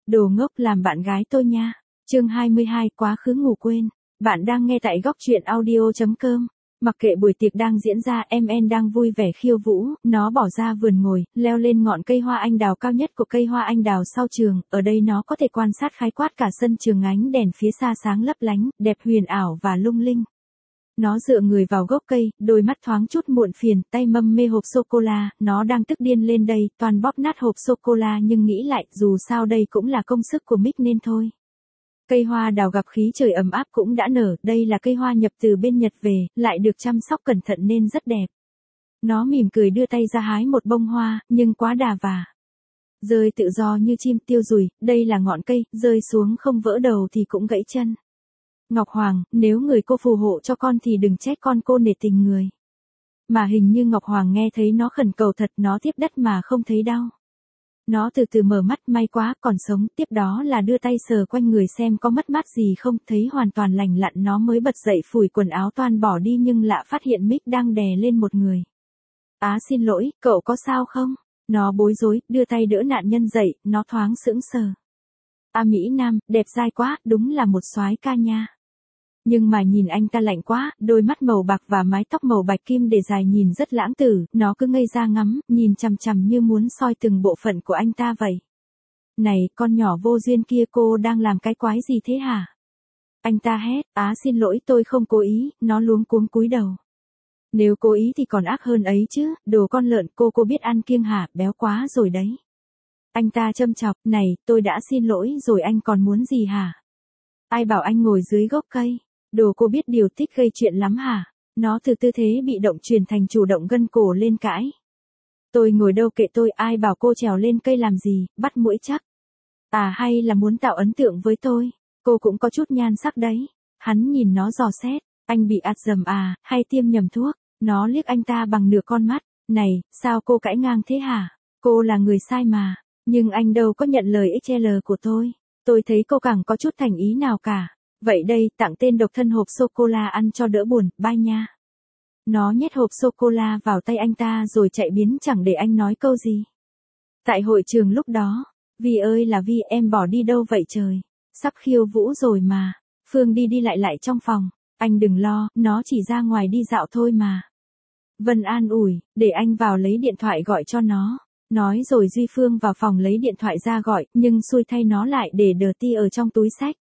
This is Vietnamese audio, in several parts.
Đồ ngốc làm bạn gái tôi nha. Chương 22 quá khứ ngủ quên. Bạn đang nghe tại góc truyện audio.com. Mặc kệ buổi tiệc đang diễn ra, MN đang vui vẻ khiêu vũ, nó bỏ ra vườn ngồi, leo lên ngọn cây hoa anh đào cao nhất của cây hoa anh đào sau trường, ở đây nó có thể quan sát khái quát cả sân trường, ánh đèn phía xa sáng lấp lánh, đẹp huyền ảo và lung linh. Nó dựa người vào gốc cây, đôi mắt thoáng chút muộn phiền, tay mâm mê hộp sô-cô-la, nó đang tức điên lên đây, toàn bóp nát hộp sô-cô-la nhưng nghĩ lại, dù sao đây cũng là công sức của Mick nên thôi. Cây hoa đào gặp khí trời ấm áp cũng đã nở, đây là cây hoa nhập từ bên Nhật về, lại được chăm sóc cẩn thận nên rất đẹp. Nó mỉm cười đưa tay ra hái một bông hoa, nhưng quá đà và rơi tự do như chim tiêu rùi, đây là ngọn cây, rơi xuống không vỡ đầu thì cũng gãy chân. Ngọc Hoàng, nếu người cô phù hộ cho con thì đừng trách con, cô nể tình người. Mà hình như Ngọc Hoàng nghe thấy nó khẩn cầu thật, nó tiếp đất mà không thấy đau. Nó từ từ mở mắt, may quá còn sống, tiếp đó là đưa tay sờ quanh người xem có mất mát gì không, thấy hoàn toàn lành lặn nó mới bật dậy phủi quần áo toan bỏ đi nhưng lạ phát hiện Mick đang đè lên một người. Xin lỗi, cậu có sao không? Nó bối rối, đưa tay đỡ nạn nhân dậy, nó thoáng sững sờ. Mỹ Nam, đẹp dai quá, đúng là một soái ca nha. Nhưng mà nhìn anh ta lạnh quá, đôi mắt màu bạc và mái tóc màu bạch kim để dài nhìn rất lãng tử, nó cứ ngây ra ngắm, nhìn chằm chằm như muốn soi từng bộ phận của anh ta vậy. Này, con nhỏ vô duyên kia, cô đang làm cái quái gì thế hả? Anh ta hét, xin lỗi, tôi không cố ý, nó luống cuống cúi đầu. Nếu cố ý thì còn ác hơn ấy chứ, đồ con lợn, cô biết ăn kiêng hả, béo quá rồi đấy. Anh ta châm chọc, này, tôi đã xin lỗi rồi, anh còn muốn gì hả? Ai bảo anh ngồi dưới gốc cây? Đồ cô biết điều thích gây chuyện lắm hả? Nó từ tư thế bị động chuyển thành chủ động gân cổ lên cãi. Tôi ngồi đâu kệ tôi, ai bảo cô trèo lên cây làm gì, bắt muỗi chắc. Hay là muốn tạo ấn tượng với tôi? Cô cũng có chút nhan sắc đấy. Hắn nhìn nó dò xét, anh bị ạt dầm hay tiêm nhầm thuốc? Nó liếc anh ta bằng nửa con mắt, này, sao cô cãi ngang thế hả? Cô là người sai mà, nhưng anh đâu có nhận lời XL của tôi thấy cô chẳng có chút thành ý nào cả. Vậy đây, tặng tên độc thân hộp sô-cô-la ăn cho đỡ buồn, bye nha. Nó nhét hộp sô-cô-la vào tay anh ta rồi chạy biến chẳng để anh nói câu gì. Tại hội trường lúc đó, Vi ơi là Vi, em bỏ đi đâu vậy trời? Sắp khiêu vũ rồi mà. Phương đi lại trong phòng. Anh đừng lo, nó chỉ ra ngoài đi dạo thôi mà. Vân an ủi, để anh vào lấy điện thoại gọi cho nó. Nói rồi Duy Phương vào phòng lấy điện thoại ra gọi, nhưng xui thay nó lại để Dirty ở trong túi xách.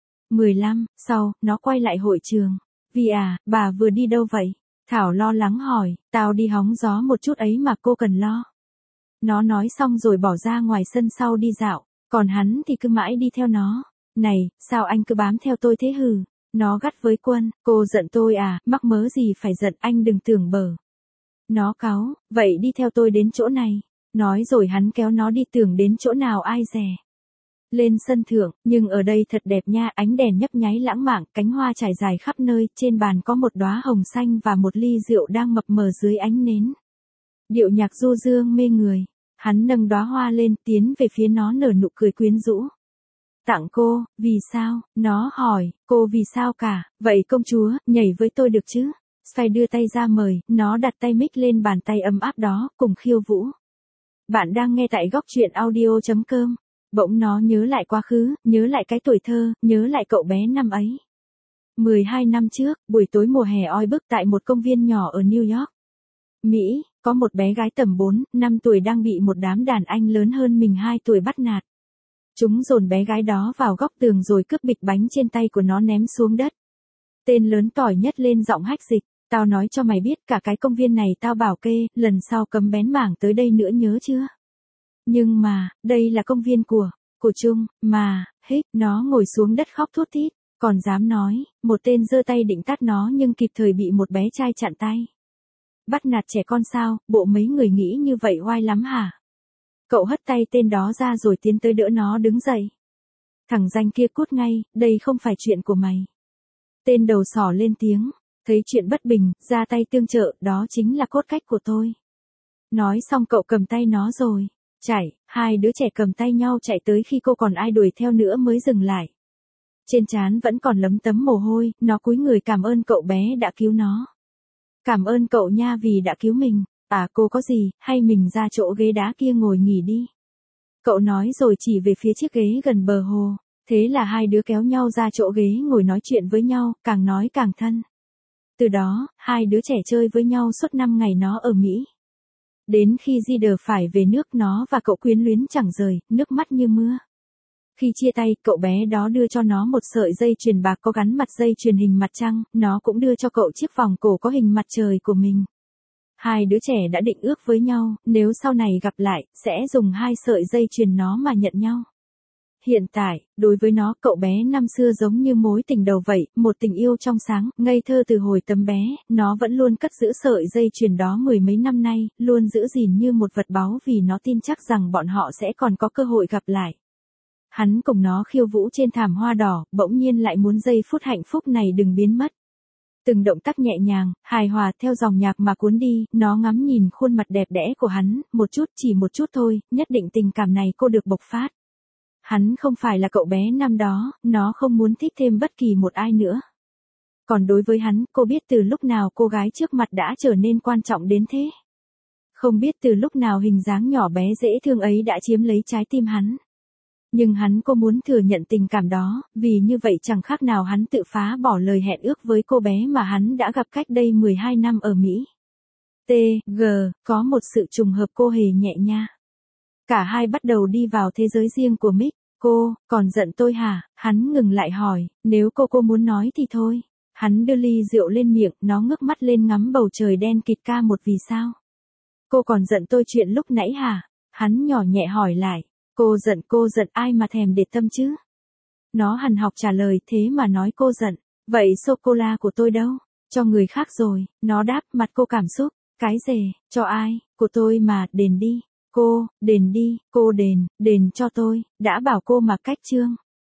15, sau, nó quay lại hội trường. Vi bà vừa đi đâu vậy? Thảo lo lắng hỏi, tao đi hóng gió một chút ấy mà cô cần lo. Nó nói xong rồi bỏ ra ngoài sân sau đi dạo, còn hắn thì cứ mãi đi theo nó. Này, sao anh cứ bám theo tôi thế hừ? Nó gắt với Quân, cô giận tôi mắc mớ gì phải giận, anh đừng tưởng bở. Nó cáu, vậy đi theo tôi đến chỗ này. Nói rồi hắn kéo nó đi, tưởng đến chỗ nào ai dè. Lên sân thượng, nhưng ở đây thật đẹp nha, ánh đèn nhấp nháy lãng mạn, cánh hoa trải dài khắp nơi, trên bàn có một đóa hồng xanh và một ly rượu đang mập mờ dưới ánh nến. Điệu nhạc du dương mê người, hắn nâng đóa hoa lên, tiến về phía nó nở nụ cười quyến rũ. Tặng cô, vì sao? Nó hỏi, cô vì sao cả, vậy công chúa, nhảy với tôi được chứ? Spy đưa tay ra mời, nó đặt tay Mick lên bàn tay ấm áp đó, cùng khiêu vũ. Bạn đang nghe tại góc truyện audio.com. Bỗng nó nhớ lại quá khứ, nhớ lại cái tuổi thơ, nhớ lại cậu bé năm ấy. 12 năm trước, buổi tối mùa hè oi bức tại một công viên nhỏ ở New York, Mỹ, có một bé gái tầm 4, 5 tuổi đang bị một đám đàn anh lớn hơn mình 2 tuổi bắt nạt. Chúng dồn bé gái đó vào góc tường rồi cướp bịch bánh trên tay của nó ném xuống đất. Tên lớn tỏi nhất lên giọng hách dịch, tao nói cho mày biết cả cái công viên này tao bảo kê, lần sau cấm bén mảng tới đây nữa nhớ chưa? Nhưng mà, đây là công viên của Trung, mà, nó ngồi xuống đất khóc thút thít, còn dám nói, một tên giơ tay định tát nó nhưng kịp thời bị một bé trai chặn tay. Bắt nạt trẻ con sao, bộ mấy người nghĩ như vậy oai lắm hả? Cậu hất tay tên đó ra rồi tiến tới đỡ nó đứng dậy. Thằng danh kia cút ngay, đây không phải chuyện của mày. Tên đầu sỏ lên tiếng, thấy chuyện bất bình, ra tay tương trợ, đó chính là cốt cách của tôi. Nói xong cậu cầm tay nó rồi chạy, hai đứa trẻ cầm tay nhau chạy tới khi cô còn ai đuổi theo nữa mới dừng lại. Trên trán vẫn còn lấm tấm mồ hôi, nó cúi người cảm ơn cậu bé đã cứu nó. Cảm ơn cậu nha vì đã cứu mình. Cô có gì, hay mình ra chỗ ghế đá kia ngồi nghỉ đi. Cậu nói rồi chỉ về phía chiếc ghế gần bờ hồ. Thế là hai đứa kéo nhau ra chỗ ghế ngồi nói chuyện với nhau, càng nói càng thân. Từ đó, hai đứa trẻ chơi với nhau suốt 5 ngày nó ở Mỹ. Đến khi Jider phải về nước nó và cậu quyến luyến chẳng rời, nước mắt như mưa. Khi chia tay, cậu bé đó đưa cho nó một sợi dây chuyền bạc có gắn mặt dây chuyền hình mặt trăng, nó cũng đưa cho cậu chiếc vòng cổ có hình mặt trời của mình. Hai đứa trẻ đã định ước với nhau, nếu sau này gặp lại, sẽ dùng hai sợi dây chuyền nó mà nhận nhau. Hiện tại, đối với nó, cậu bé năm xưa giống như mối tình đầu vậy, một tình yêu trong sáng, ngây thơ từ hồi tấm bé, nó vẫn luôn cất giữ sợi dây chuyền đó mười mấy năm nay, luôn giữ gìn như một vật báu vì nó tin chắc rằng bọn họ sẽ còn có cơ hội gặp lại. Hắn cùng nó khiêu vũ trên thảm hoa đỏ, bỗng nhiên lại muốn giây phút hạnh phúc này đừng biến mất. Từng động tác nhẹ nhàng, hài hòa theo dòng nhạc mà cuốn đi, nó ngắm nhìn khuôn mặt đẹp đẽ của hắn, một chút chỉ một chút thôi, nhất định tình cảm này cô được bộc phát. Hắn không phải là cậu bé năm đó, nó không muốn thích thêm bất kỳ một ai nữa. Còn đối với hắn, cô biết từ lúc nào cô gái trước mặt đã trở nên quan trọng đến thế. Không biết từ lúc nào hình dáng nhỏ bé dễ thương ấy đã chiếm lấy trái tim hắn. Nhưng hắn cô muốn thừa nhận tình cảm đó, vì như vậy chẳng khác nào hắn tự phá bỏ lời hẹn ước với cô bé mà hắn đã gặp cách đây 12 năm ở Mỹ. T.G. Có một sự trùng hợp cô hề nhẹ nha. Cả hai bắt đầu đi vào thế giới riêng của Mick. Cô, còn giận tôi hả? Hắn ngừng lại hỏi, nếu cô muốn nói thì thôi. Hắn đưa ly rượu lên miệng, nó ngước mắt lên ngắm bầu trời đen kịt ca một vì sao. Cô còn giận tôi chuyện lúc nãy hả? Hắn nhỏ nhẹ hỏi lại. Cô giận ai mà thèm để tâm chứ? Nó hằn học trả lời thế mà nói cô giận. Vậy sô-cô-la của tôi đâu? Cho người khác rồi, nó đáp mặt cô cảm xúc. Cái rề, cho ai? Của tôi mà, đền đi. Cô, đền đi, cô đền cho tôi, đã bảo cô mà cách trương.